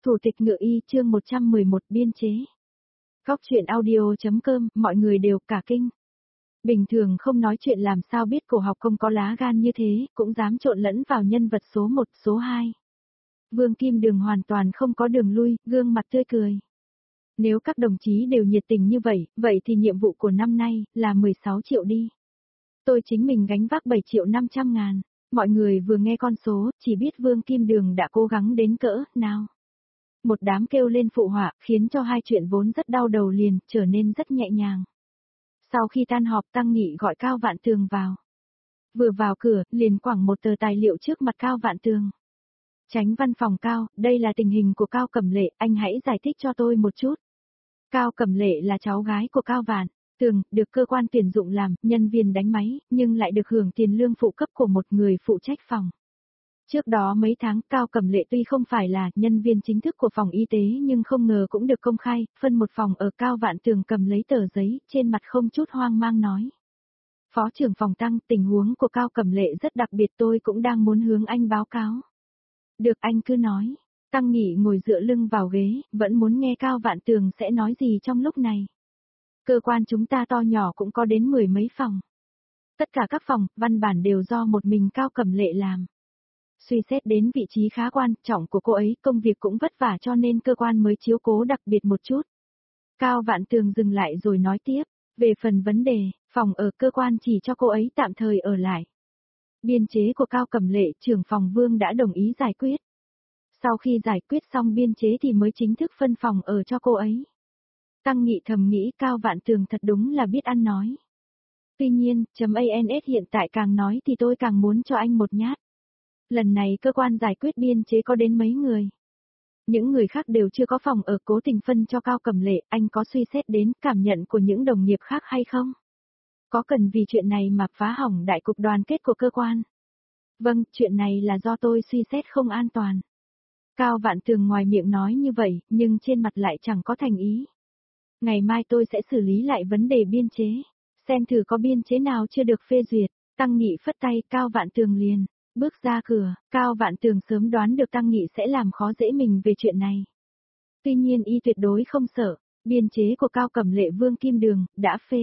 Thủ tịch Ngựa Y chương 111 biên chế. Góc truyện audio.com, mọi người đều cả kinh. Bình thường không nói chuyện làm sao biết Cổ Học Công có lá gan như thế, cũng dám trộn lẫn vào nhân vật số 1, số 2. Vương Kim Đường hoàn toàn không có đường lui, gương mặt tươi cười. Nếu các đồng chí đều nhiệt tình như vậy thì nhiệm vụ của năm nay là 16 triệu đi. Tôi chính mình gánh vác 7 triệu 500 ngàn. Mọi người vừa nghe con số, chỉ biết Vương Kim Đường đã cố gắng đến cỡ nào. Một đám kêu lên phụ họa, khiến cho hai chuyện vốn rất đau đầu liền, trở nên rất nhẹ nhàng. Sau khi tan họp Tăng Nghị gọi Cao Vạn Tường vào. Vừa vào cửa, liền quẳng một tờ tài liệu trước mặt Cao Vạn Tường. Chánh văn phòng Cao, đây là tình hình của Cao Cẩm Lệ, anh hãy giải thích cho tôi một chút. Cao Cẩm Lệ là cháu gái của Cao Vạn Tường, được cơ quan tuyển dụng làm nhân viên đánh máy, nhưng lại được hưởng tiền lương phụ cấp của một người phụ trách phòng. Trước đó mấy tháng Cao Cẩm Lệ tuy không phải là nhân viên chính thức của phòng y tế nhưng không ngờ cũng được công khai, phân một phòng ở Cao Vạn Tường cầm lấy tờ giấy, trên mặt không chút hoang mang nói. Phó trưởng phòng Tăng, tình huống của Cao Cẩm Lệ rất đặc biệt, tôi cũng đang muốn hướng anh báo cáo. Được, anh cứ nói. Tăng Nghị ngồi dựa lưng vào ghế, vẫn muốn nghe Cao Vạn Tường sẽ nói gì trong lúc này. Cơ quan chúng ta to nhỏ cũng có đến 10 mấy phòng. Tất cả các phòng, văn bản đều do một mình Cao Cẩm Lệ làm. Suy xét đến vị trí khá quan trọng của cô ấy, công việc cũng vất vả cho nên cơ quan mới chiếu cố đặc biệt một chút. Cao Vạn Tường dừng lại rồi nói tiếp, về phần vấn đề, phòng ở cơ quan chỉ cho cô ấy tạm thời ở lại. Biên chế của Cao Cẩm Lệ, trưởng phòng Vương đã đồng ý giải quyết. Sau khi giải quyết xong biên chế thì mới chính thức phân phòng ở cho cô ấy. Tăng Nghị thầm nghĩ Cao Vạn Tường thật đúng là biết ăn nói. Tuy nhiên, .ans hiện tại càng nói thì tôi càng muốn cho anh một nhát. Lần này cơ quan giải quyết biên chế có đến mấy người. Những người khác đều chưa có phòng ở, cố tình phân cho Cao Cẩm Lệ, anh có suy xét đến cảm nhận của những đồng nghiệp khác hay không? Có cần vì chuyện này mà phá hỏng đại cục đoàn kết của cơ quan? Vâng, chuyện này là do tôi suy xét không an toàn. Cao Vạn Tường ngoài miệng nói như vậy, nhưng trên mặt lại chẳng có thành ý. Ngày mai tôi sẽ xử lý lại vấn đề biên chế, xem thử có biên chế nào chưa được phê duyệt. Tăng Nghị phất tay, Cao Vạn Tường liền bước ra cửa. Cao Vạn Tường sớm đoán được Tăng Nghị sẽ làm khó dễ mình về chuyện này. Tuy nhiên y tuyệt đối không sợ, biên chế của Cao Cẩm Lệ Vương Kim Đường đã phê.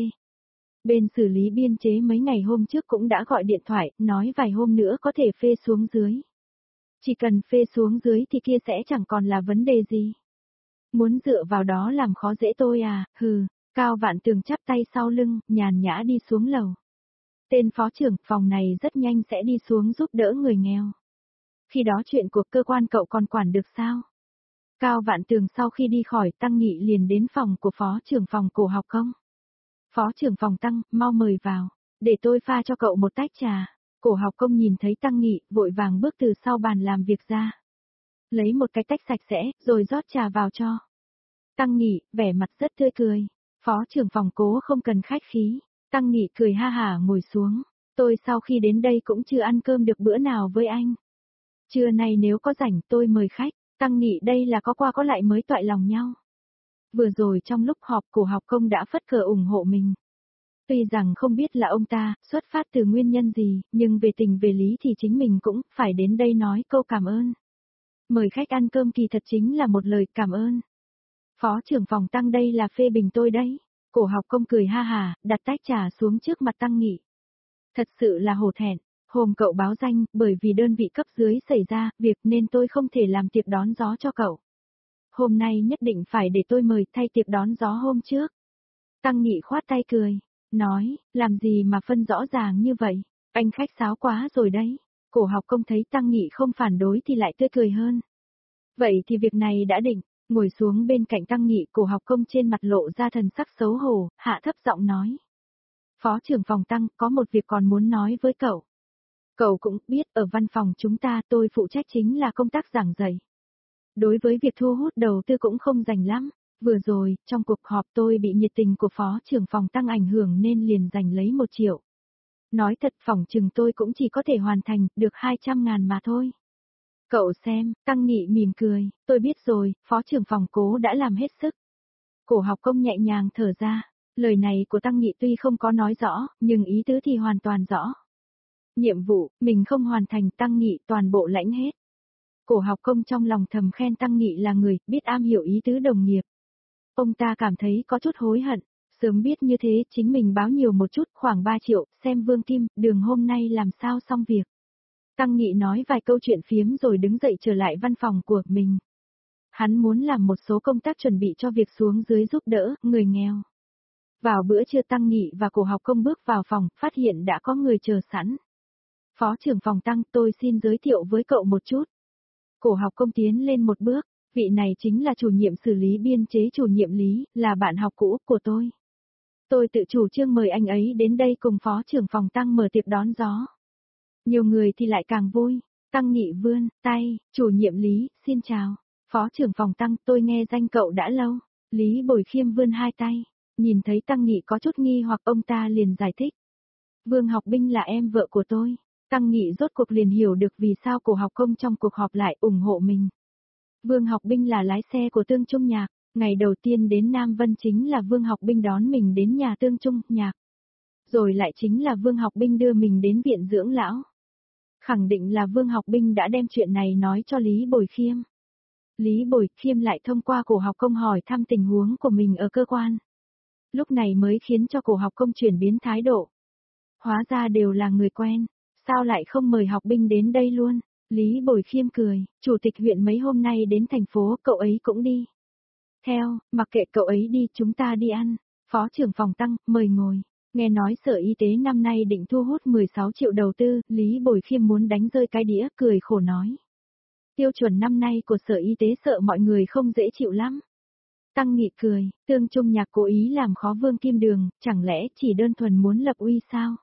Bên xử lý biên chế mấy ngày hôm trước cũng đã gọi điện thoại, nói vài hôm nữa có thể phê xuống dưới. Chỉ cần phê xuống dưới thì kia sẽ chẳng còn là vấn đề gì. Muốn dựa vào đó làm khó dễ tôi à, hừ. Cao Vạn Tường chắp tay sau lưng, nhàn nhã đi xuống lầu. Tên phó trưởng phòng này rất nhanh sẽ đi xuống giúp đỡ người nghèo. Khi đó chuyện của cơ quan cậu còn quản được sao? Cao Vạn Tường sau khi đi khỏi Tăng Nghị liền đến phòng của phó trưởng phòng Cổ Học Công. Phó trưởng phòng Tăng, mau mời vào, để tôi pha cho cậu một tách trà. Cổ Học Công nhìn thấy Tăng Nghị, vội vàng bước từ sau bàn làm việc ra. Lấy một cái tách sạch sẽ, rồi rót trà vào cho. Tăng Nghị, vẻ mặt rất tươi cười. Phó trưởng phòng Cố không cần khách khí. Tăng Nghị cười ha hả ngồi xuống. Tôi sau khi đến đây cũng chưa ăn cơm được bữa nào với anh. Trưa nay nếu có rảnh tôi mời khách. Tăng Nghị đây là có qua có lại mới toại lòng nhau. Vừa rồi trong lúc họp Cổ Học Công đã phất cờ ủng hộ mình. Tuy rằng không biết là ông ta xuất phát từ nguyên nhân gì, nhưng về tình về lý thì chính mình cũng phải đến đây nói câu cảm ơn. Mời khách ăn cơm kỳ thật chính là một lời cảm ơn. Phó trưởng phòng Tăng đây là phê bình tôi đấy. Cổ Học Công cười ha hả, đặt tách trà xuống trước mặt Tăng Nghị. Thật sự là hổ thẹn, hôm cậu báo danh, bởi vì đơn vị cấp dưới xảy ra việc nên tôi không thể làm tiệc đón gió cho cậu. Hôm nay nhất định phải để tôi mời thay tiệc đón gió hôm trước. Tăng Nghị khoát tay cười, nói, làm gì mà phân rõ ràng như vậy, anh khách sáo quá rồi đấy. Cổ Học Công thấy Tăng Nghị không phản đối thì lại tươi cười hơn. Vậy thì việc này đã định. Ngồi xuống bên cạnh Tăng Nghị, Cổ Học Công trên mặt lộ ra thần sắc xấu hổ, hạ thấp giọng nói. Phó trưởng phòng Tăng, có một việc còn muốn nói với cậu. Cậu cũng biết ở văn phòng chúng ta tôi phụ trách chính là công tác giảng dạy. Đối với việc thu hút đầu tư cũng không rành lắm. Vừa rồi, trong cuộc họp tôi bị nhiệt tình của phó trưởng phòng Tăng ảnh hưởng nên liền giành lấy 1 triệu. Nói thật phỏng chừng tôi cũng chỉ có thể hoàn thành được 200 ngàn mà thôi. Cậu xem, Tăng Nghị mỉm cười, tôi biết rồi, phó trưởng phòng Cố đã làm hết sức. Cổ Học Công nhẹ nhàng thở ra, lời này của Tăng Nghị tuy không có nói rõ, nhưng ý tứ thì hoàn toàn rõ. Nhiệm vụ, mình không hoàn thành Tăng Nghị toàn bộ lãnh hết. Cổ học công trong lòng thầm khen Tăng Nghị là người biết am hiểu ý tứ đồng nghiệp. Ông ta cảm thấy có chút hối hận, sớm biết như thế chính mình báo nhiều một chút khoảng 3 triệu, xem Vương Kim, Đường hôm nay làm sao xong việc. Tăng Nghị nói vài câu chuyện phiếm rồi đứng dậy trở lại văn phòng của mình. Hắn muốn làm một số công tác chuẩn bị cho việc xuống dưới giúp đỡ người nghèo. Vào bữa trưa Tăng Nghị và Cổ học công bước vào phòng, phát hiện đã có người chờ sẵn. Phó trưởng phòng Tăng, tôi xin giới thiệu với cậu một chút. Cổ học công tiến lên một bước, vị này chính là chủ nhiệm xử lý biên chế chủ nhiệm Lý, là bạn học cũ của tôi. Tôi tự chủ trương mời anh ấy đến đây cùng phó trưởng phòng Tăng mở tiệc đón gió. Nhiều người thì lại càng vui. Tăng Nghị vươn tay, chủ nhiệm Lý, xin chào. Phó trưởng phòng Tăng, tôi nghe danh cậu đã lâu. Lý Bồi Khiêm vươn hai tay, nhìn thấy Tăng Nghị có chút nghi hoặc ông ta liền giải thích. Vương Học Binh là em vợ của tôi. Tăng Nghị rốt cuộc liền hiểu được vì sao Cổ học công trong cuộc họp lại ủng hộ mình. Vương Học Binh là lái xe của Tương Trung Nhạc, ngày đầu tiên đến Nam Vân chính là Vương Học Binh đón mình đến nhà Tương Trung Nhạc. Rồi lại chính là Vương Học Binh đưa mình đến viện dưỡng lão. Khẳng định là Vương Học Binh đã đem chuyện này nói cho Lý Bồi Khiêm. Lý Bồi Khiêm lại thông qua Cổ học công hỏi thăm tình huống của mình ở cơ quan. Lúc này mới khiến cho Cổ học công chuyển biến thái độ. Hóa ra đều là người quen, sao lại không mời học binh đến đây luôn? Lý Bồi Khiêm cười, chủ tịch huyện mấy hôm nay đến thành phố, cậu ấy cũng đi. Theo, mặc kệ cậu ấy đi, chúng ta đi ăn. Phó trưởng phòng Tăng, mời ngồi. Nghe nói Sở Y tế năm nay định thu hút 16 triệu đầu tư, Lý Bồi Khiêm muốn đánh rơi cái đĩa, cười khổ nói. Tiêu chuẩn năm nay của Sở Y tế sợ mọi người không dễ chịu lắm. Tăng Nghị cười, Tương Trung Nhạc cố ý làm khó Vương Kim Đường, chẳng lẽ chỉ đơn thuần muốn lập uy sao?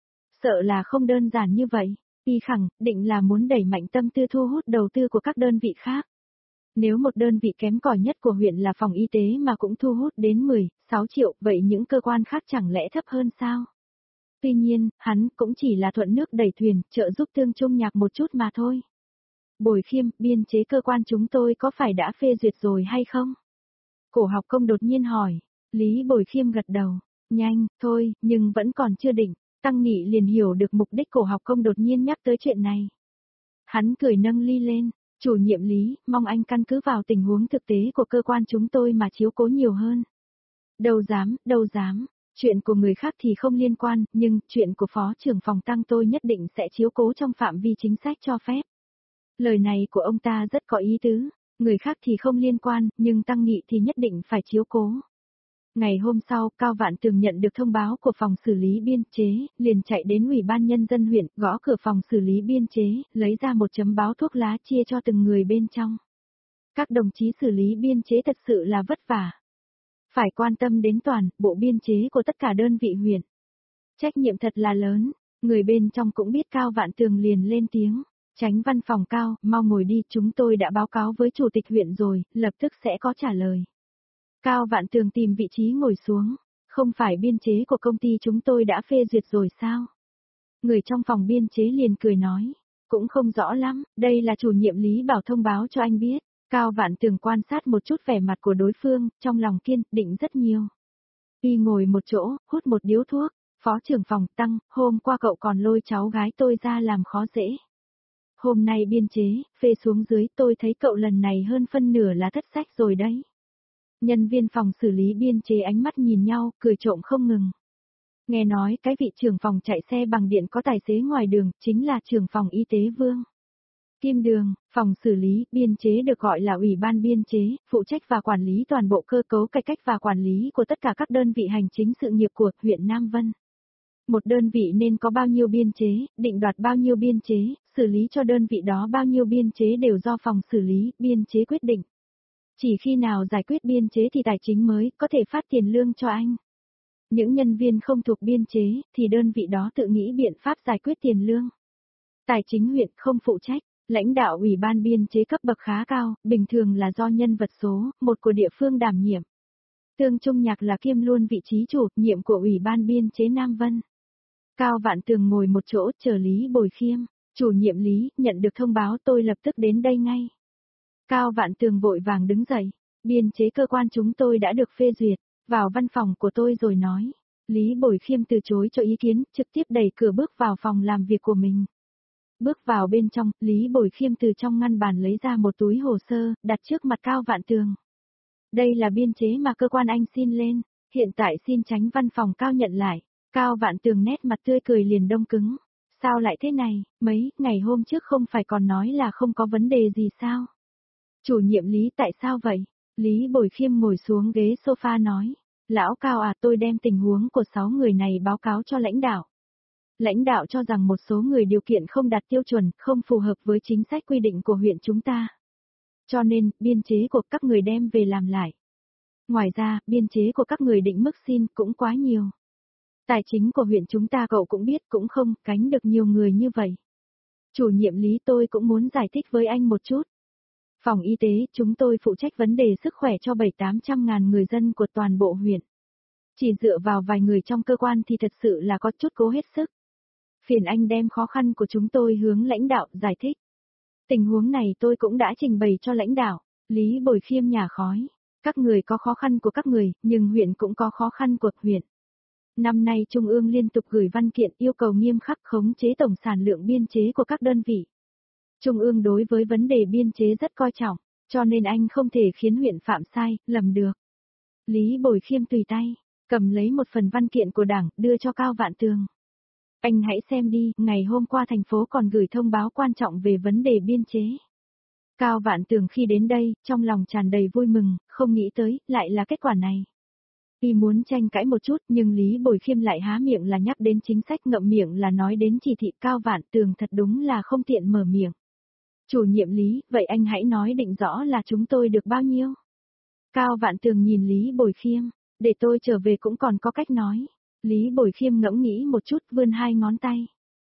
Sợ là không đơn giản như vậy, y khẳng định là muốn đẩy mạnh tâm tư thu hút đầu tư của các đơn vị khác. Nếu một đơn vị kém cỏi nhất của huyện là phòng y tế mà cũng thu hút đến 16 triệu, vậy những cơ quan khác chẳng lẽ thấp hơn sao? Tuy nhiên, hắn cũng chỉ là thuận nước đẩy thuyền, trợ giúp Tương Trung Nhạc một chút mà thôi. Bồi Khiêm, biên chế cơ quan chúng tôi có phải đã phê duyệt rồi hay không? Cổ học công đột nhiên hỏi, Lý Bồi Khiêm gật đầu, nhanh, thôi, nhưng vẫn còn chưa định. Tăng Nghị liền hiểu được mục đích Cổ học công đột nhiên nhắc tới chuyện này. Hắn cười nâng ly lên, chủ nhiệm Lý, mong anh căn cứ vào tình huống thực tế của cơ quan chúng tôi mà chiếu cố nhiều hơn. Đâu dám, chuyện của người khác thì không liên quan, nhưng chuyện của phó trưởng phòng Tăng tôi nhất định sẽ chiếu cố trong phạm vi chính sách cho phép. Lời này của ông ta rất có ý tứ, người khác thì không liên quan, nhưng Tăng Nghị thì nhất định phải chiếu cố. Ngày hôm sau, Cao Vạn Tường nhận được thông báo của phòng xử lý biên chế, liền chạy đến Ủy ban Nhân dân huyện, gõ cửa phòng xử lý biên chế, lấy ra một chấm báo thuốc lá chia cho từng người bên trong. Các đồng chí xử lý biên chế thật sự là vất vả. Phải quan tâm đến toàn bộ biên chế của tất cả đơn vị huyện. Trách nhiệm thật là lớn, người bên trong cũng biết. Cao Vạn Tường liền lên tiếng. Chánh văn phòng Cao, mau ngồi đi, chúng tôi đã báo cáo với chủ tịch huyện rồi, lập tức sẽ có trả lời. Cao Vạn Tường tìm vị trí ngồi xuống, không phải biên chế của công ty chúng tôi đã phê duyệt rồi sao? Người trong phòng biên chế liền cười nói, cũng không rõ lắm, đây là chủ nhiệm Lý bảo thông báo cho anh biết. Cao Vạn Tường quan sát một chút vẻ mặt của đối phương, trong lòng kiên định rất nhiều. Y ngồi một chỗ, hút một điếu thuốc, phó trưởng phòng Tăng, hôm qua cậu còn lôi cháu gái tôi ra làm khó dễ. Hôm nay biên chế, phê xuống dưới, tôi thấy cậu lần này hơn phân nửa là thất sách rồi đấy. Nhân viên phòng xử lý biên chế ánh mắt nhìn nhau, cười trộm không ngừng. Nghe nói cái vị trưởng phòng chạy xe bằng điện có tài xế ngoài đường, chính là trưởng phòng y tế Vương Kim Đường. Phòng xử lý biên chế được gọi là Ủy ban biên chế, phụ trách và quản lý toàn bộ cơ cấu cải cách và quản lý của tất cả các đơn vị hành chính sự nghiệp của huyện Nam Vân. Một đơn vị nên có bao nhiêu biên chế, định đoạt bao nhiêu biên chế, xử lý cho đơn vị đó bao nhiêu biên chế đều do phòng xử lý biên chế quyết định. Chỉ khi nào giải quyết biên chế thì tài chính mới có thể phát tiền lương cho anh. Những nhân viên không thuộc biên chế thì đơn vị đó tự nghĩ biện pháp giải quyết tiền lương. Tài chính huyện không phụ trách, lãnh đạo ủy ban biên chế cấp bậc khá cao, bình thường là do nhân vật số 1 của địa phương đảm nhiệm. Tương Trung Nhạc là kiêm luôn vị trí chủ nhiệm của ủy ban biên chế Nam Vân. Cao Vạn Tường ngồi một chỗ chờ Lý Bồi Khiêm, chủ nhiệm Lý, nhận được thông báo tôi lập tức đến đây ngay. Cao Vạn Tường vội vàng đứng dậy, biên chế cơ quan chúng tôi đã được phê duyệt, vào văn phòng của tôi rồi nói. Lý Bồi Khiêm từ chối cho ý kiến, trực tiếp đẩy cửa bước vào phòng làm việc của mình. Bước vào bên trong, Lý Bồi Khiêm từ trong ngăn bàn lấy ra một túi hồ sơ, đặt trước mặt Cao Vạn Tường. Đây là biên chế mà cơ quan anh xin lên, hiện tại xin tránh văn phòng Cao nhận lại. Cao Vạn Tường nét mặt tươi cười liền đông cứng. Sao lại thế này, mấy ngày hôm trước không phải còn nói là không có vấn đề gì sao? Chủ nhiệm Lý tại sao vậy? Lý Bồi Khiêm ngồi xuống ghế sofa nói. Lão Cao à, tôi đem tình huống của 6 người này báo cáo cho lãnh đạo. Lãnh đạo cho rằng một số người điều kiện không đạt tiêu chuẩn, không phù hợp với chính sách quy định của huyện chúng ta. Cho nên, biên chế của các người đem về làm lại. Ngoài ra, biên chế của các người định mức xin cũng quá nhiều. Tài chính của huyện chúng ta cậu cũng biết cũng không gánh được nhiều người như vậy. Chủ nhiệm Lý, tôi cũng muốn giải thích với anh một chút. Phòng y tế, chúng tôi phụ trách vấn đề sức khỏe cho 7-800 ngàn người dân của toàn bộ huyện. Chỉ dựa vào vài người trong cơ quan thì thật sự là có chút cố hết sức. Phiền anh đem khó khăn của chúng tôi hướng lãnh đạo giải thích. Tình huống này tôi cũng đã trình bày cho lãnh đạo. Lý Bồi Khiêm nhả khói. Các người có khó khăn của các người, nhưng huyện cũng có khó khăn của huyện. Năm nay Trung ương liên tục gửi văn kiện yêu cầu nghiêm khắc khống chế tổng sản lượng biên chế của các đơn vị. Trung ương đối với vấn đề biên chế rất coi trọng, cho nên anh không thể khiến huyện phạm sai, lầm được. Lý Bồi Khiêm tùy tay, cầm lấy một phần văn kiện của đảng, đưa cho Cao Vạn Tường. Anh hãy xem đi, ngày hôm qua thành phố còn gửi thông báo quan trọng về vấn đề biên chế. Cao Vạn Tường khi đến đây, trong lòng tràn đầy vui mừng, không nghĩ tới, lại là kết quả này. Y muốn tranh cãi một chút nhưng Lý Bồi Khiêm lại há miệng là nhắc đến chính sách, ngậm miệng là nói đến chỉ thị. Cao Vạn Tường thật đúng là không tiện mở miệng. Chủ nhiệm Lý, vậy anh hãy nói định rõ là chúng tôi được bao nhiêu? Cao Vạn Tường nhìn Lý Bồi Khiêm, để tôi trở về cũng còn có cách nói. Lý Bồi Khiêm ngẫm nghĩ một chút, vươn 2 ngón tay.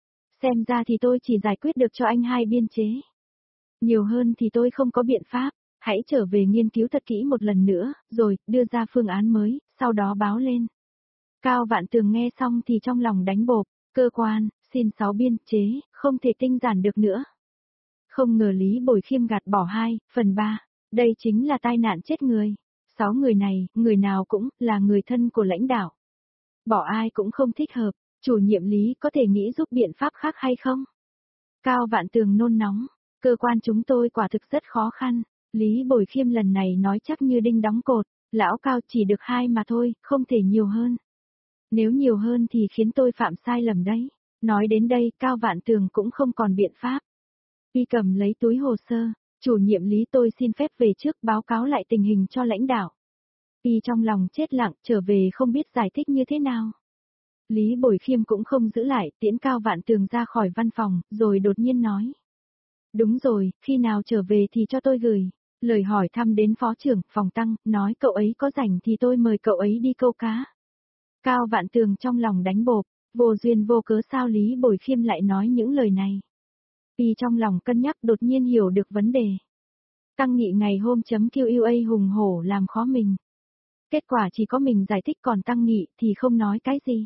Xem ra thì tôi chỉ giải quyết được cho anh 2 biên chế. Nhiều hơn thì tôi không có biện pháp, hãy trở về nghiên cứu thật kỹ một lần nữa, rồi đưa ra phương án mới, sau đó báo lên. Cao Vạn Tường nghe xong thì trong lòng đánh bộp, cơ quan, xin 6 biên chế, không thể tinh giản được nữa. Không ngờ Lý Bồi Khiêm gạt bỏ 2/3, đây chính là tai nạn chết người. 6 người này, người nào cũng là người thân của lãnh đạo. Bỏ ai cũng không thích hợp, chủ nhiệm Lý có thể nghĩ giúp biện pháp khác hay không? Cao Vạn Tường nôn nóng, cơ quan chúng tôi quả thực rất khó khăn. Lý Bồi Khiêm lần này nói chắc như đinh đóng cột, lão Cao chỉ được 2 mà thôi, không thể nhiều hơn. Nếu nhiều hơn thì khiến tôi phạm sai lầm đấy. Nói đến đây, Cao Vạn Tường cũng không còn biện pháp. Y cầm lấy túi hồ sơ, chủ nhiệm Lý, tôi xin phép về trước báo cáo lại tình hình cho lãnh đạo. Y trong lòng chết lặng, trở về không biết giải thích như thế nào. Lý Bồi Khiêm cũng không giữ lại, tiễn Cao Vạn Tường ra khỏi văn phòng, rồi đột nhiên nói. Đúng rồi, khi nào trở về thì cho tôi gửi lời hỏi thăm đến phó trưởng phòng Tăng, nói cậu ấy có rảnh thì tôi mời cậu ấy đi câu cá. Cao Vạn Tường trong lòng đánh bộp, vô duyên vô cớ sao Lý Bồi Khiêm lại nói những lời này. Y trong lòng cân nhắc đột nhiên hiểu được vấn đề. Tăng Nghị ngày hôm .QA hùng hổ làm khó mình. Kết quả chỉ có mình giải thích còn Tăng Nghị thì không nói cái gì.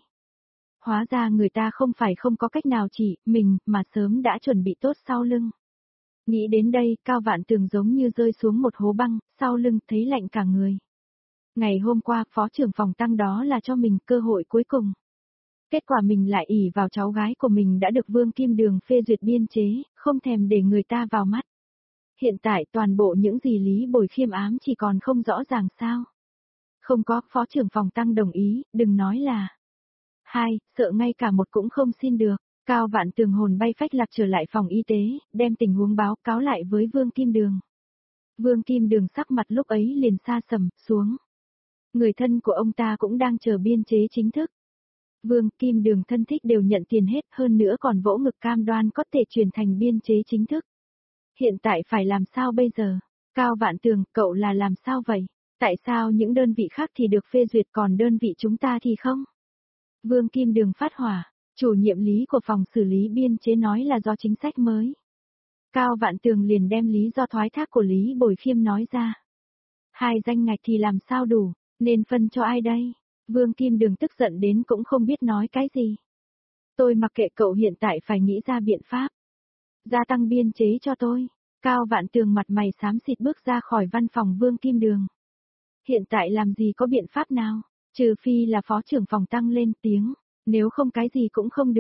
Hóa ra người ta không phải không có cách nào chỉ mình mà sớm đã chuẩn bị tốt sau lưng. Nghĩ đến đây, Cao Vạn Tường giống như rơi xuống một hố băng, sau lưng thấy lạnh cả người. Ngày hôm qua, phó trưởng phòng Tăng đó là cho mình cơ hội cuối cùng. Kết quả mình lại ỷ vào cháu gái của mình đã được Vương Kim Đường phê duyệt biên chế, không thèm để người ta vào mắt. Hiện tại toàn bộ những gì Lý Bồi Khiêm ám chỉ còn không rõ ràng sao. Không có, phó trưởng phòng Tăng đồng ý, đừng nói là 2, sợ ngay cả 1 cũng không xin được. Cao Vạn Tường hồn bay phách lạc trở lại phòng y tế, đem tình huống báo cáo lại với Vương Kim Đường. Vương Kim Đường sắc mặt lúc ấy liền xa sầm xuống. Người thân của ông ta cũng đang chờ biên chế chính thức. Vương Kim Đường thân thích đều nhận tiền hết, hơn nữa còn vỗ ngực cam đoan có thể chuyển thành biên chế chính thức. Hiện tại phải làm sao bây giờ? Cao Vạn Tường, cậu là làm sao vậy? Tại sao những đơn vị khác thì được phê duyệt còn đơn vị chúng ta thì không? Vương Kim Đường phát hỏa, chủ nhiệm Lý của phòng xử lý biên chế nói là do chính sách mới. Cao Vạn Tường liền đem lý do thoái thác của Lý Bồi Khiêm nói ra. 2 danh ngạch thì làm sao đủ, nên phân cho ai đây? Vương Kim Đường tức giận đến cũng không biết nói cái gì. Tôi mặc kệ cậu, hiện tại phải nghĩ ra biện pháp. Gia tăng biên chế cho tôi. Cao Vạn Tường mặt mày xám xịt bước ra khỏi văn phòng Vương Kim Đường. Hiện tại làm gì có biện pháp nào, trừ phi là phó trưởng phòng Tăng lên tiếng, nếu không cái gì cũng không được.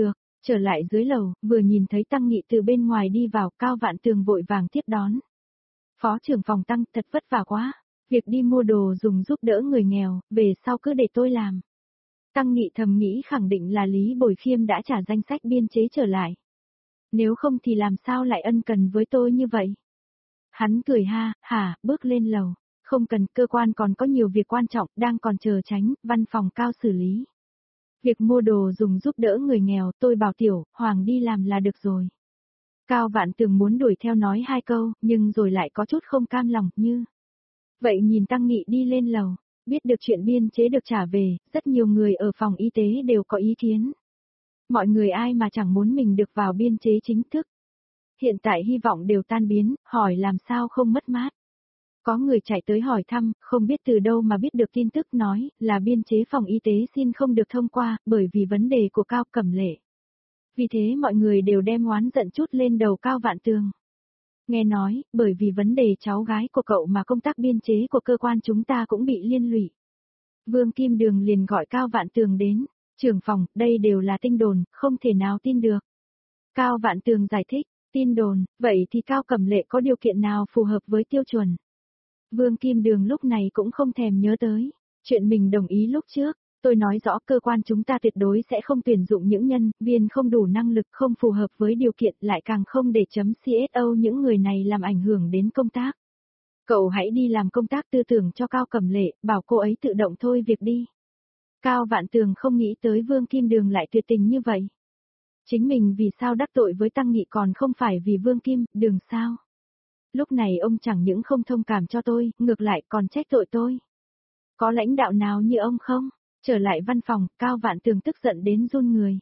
Trở lại dưới lầu, vừa nhìn thấy Tăng Nghị từ bên ngoài đi vào, Cao Vạn Tường vội vàng tiếp đón. Phó trưởng phòng Tăng, thật vất vả quá, việc đi mua đồ dùng giúp đỡ người nghèo, về sau cứ để tôi làm. Tăng Nghị thầm nghĩ khẳng định là Lý Bồi Khiêm đã trả danh sách biên chế trở lại. Nếu không thì làm sao lại ân cần với tôi như vậy? Hắn cười ha, hả, bước lên lầu. Không cần, cơ quan còn có nhiều việc quan trọng, đang còn chờ Chánh, văn phòng Cao xử lý. Việc mua đồ dùng giúp đỡ người nghèo, tôi bảo Tiểu Hoàng đi làm là được rồi. Cao Vạn Tường muốn đuổi theo nói hai câu, nhưng rồi lại có chút không cam lòng, như. Vậy nhìn Tăng Nghị đi lên lầu, biết được chuyện biên chế được trả về, rất nhiều người ở phòng y tế đều có ý kiến. Mọi người ai mà chẳng muốn mình được vào biên chế chính thức. Hiện tại hy vọng đều tan biến, hỏi làm sao không mất mát. Có người chạy tới hỏi thăm, không biết từ đâu mà biết được tin tức nói là biên chế phòng y tế xin không được thông qua, bởi vì vấn đề của Cao Cẩm Lệ. Vì thế mọi người đều đem oán giận chút lên đầu Cao Vạn Tường. Nghe nói, bởi vì vấn đề cháu gái của cậu mà công tác biên chế của cơ quan chúng ta cũng bị liên lụy. Vương Kim Đường liền gọi Cao Vạn Tường đến, trưởng phòng, đây đều là tin đồn, không thể nào tin được. Cao Vạn Tường giải thích, tin đồn, vậy thì Cao Cẩm Lệ có điều kiện nào phù hợp với tiêu chuẩn? Vương Kim Đường lúc này cũng không thèm nhớ tới, chuyện mình đồng ý lúc trước, tôi nói rõ cơ quan chúng ta tuyệt đối sẽ không tuyển dụng những nhân viên không đủ năng lực không phù hợp với điều kiện lại càng không để chấm CSO những người này làm ảnh hưởng đến công tác. Cậu hãy đi làm công tác tư tưởng cho Cao Cẩm Lệ, bảo cô ấy tự động thôi việc đi. Cao Vạn Tường không nghĩ tới Vương Kim Đường lại tuyệt tình như vậy. Chính mình vì sao đắc tội với Tăng Nghị còn không phải vì Vương Kim Đường sao? Lúc này ông chẳng những không thông cảm cho tôi, ngược lại còn trách tội tôi. Có lãnh đạo nào như ông không? Trở lại văn phòng, Cao Vạn Tường tức giận đến run người.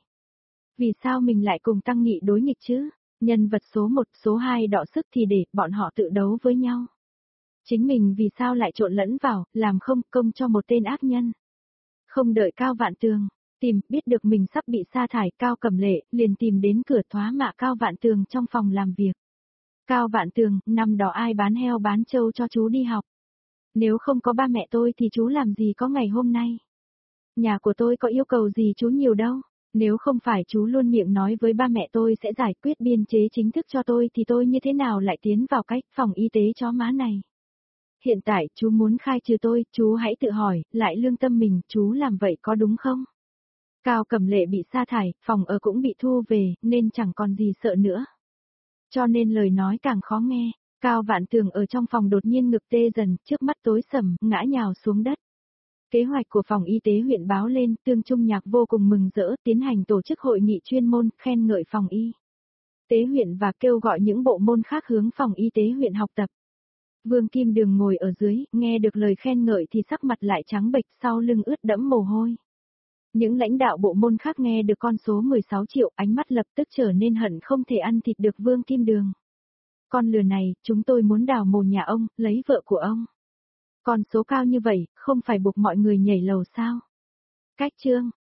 Vì sao mình lại cùng Tăng Nghị đối nghịch chứ? Nhân vật số 1, số 2 đọ sức thì để bọn họ tự đấu với nhau. Chính mình vì sao lại trộn lẫn vào, làm không công cho một tên ác nhân. Không đợi Cao Vạn Tường, biết được mình sắp bị sa thải, Cao Cẩm Lệ liền tìm đến cửa thoá mạ Cao Vạn Tường trong phòng làm việc. Cao Vạn Tường, năm đó ai bán heo bán trâu cho chú đi học? Nếu không có ba mẹ tôi thì chú làm gì có ngày hôm nay? Nhà của tôi có yêu cầu gì chú nhiều đâu. Nếu không phải chú luôn miệng nói với ba mẹ tôi sẽ giải quyết biên chế chính thức cho tôi thì tôi như thế nào lại tiến vào cái phòng y tế chó má này? Hiện tại chú muốn khai trừ tôi, chú hãy tự hỏi, lại lương tâm mình, chú làm vậy có đúng không? Cao Cẩm Lệ bị sa thải, phòng ở cũng bị thu về, nên chẳng còn gì sợ nữa. Cho nên lời nói càng khó nghe, Cao Vạn Tường ở trong phòng đột nhiên ngực tê dần, trước mắt tối sầm, ngã nhào xuống đất. Kế hoạch của phòng y tế huyện báo lên, Tương Trung Nhạc vô cùng mừng rỡ tiến hành tổ chức hội nghị chuyên môn, khen ngợi phòng y tế huyện và kêu gọi những bộ môn khác hướng phòng y tế huyện học tập. Vương Kim Đường ngồi ở dưới, nghe được lời khen ngợi thì sắc mặt lại trắng bệch, sau lưng ướt đẫm mồ hôi. Những lãnh đạo bộ môn khác nghe được con số 16 triệu, ánh mắt lập tức trở nên hận không thể ăn thịt được Vương Kim Đường. Con lừa này, chúng tôi muốn đào mồ nhà ông, lấy vợ của ông. Con số cao như vậy, không phải buộc mọi người nhảy lầu sao? Cách chương